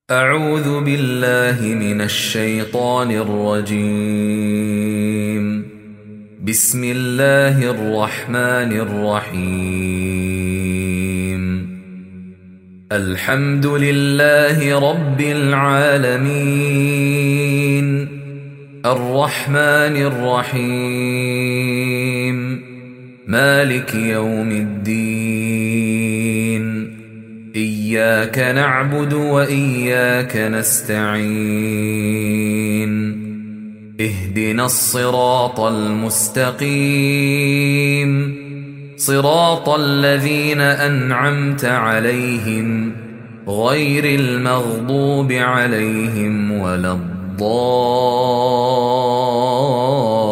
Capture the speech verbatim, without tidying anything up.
أعوذ بالله من الشيطان الرجيم. بسم الله الرحمن الرحيم. الحمد لله رب العالمين، الرحمن الرحيم، مالك يوم الدين، إياك نعبد وإياك نستعين، اهدنا الصراط المستقيم، صراط الذين أنعمت عليهم غير المغضوب عليهم ولا الضالين.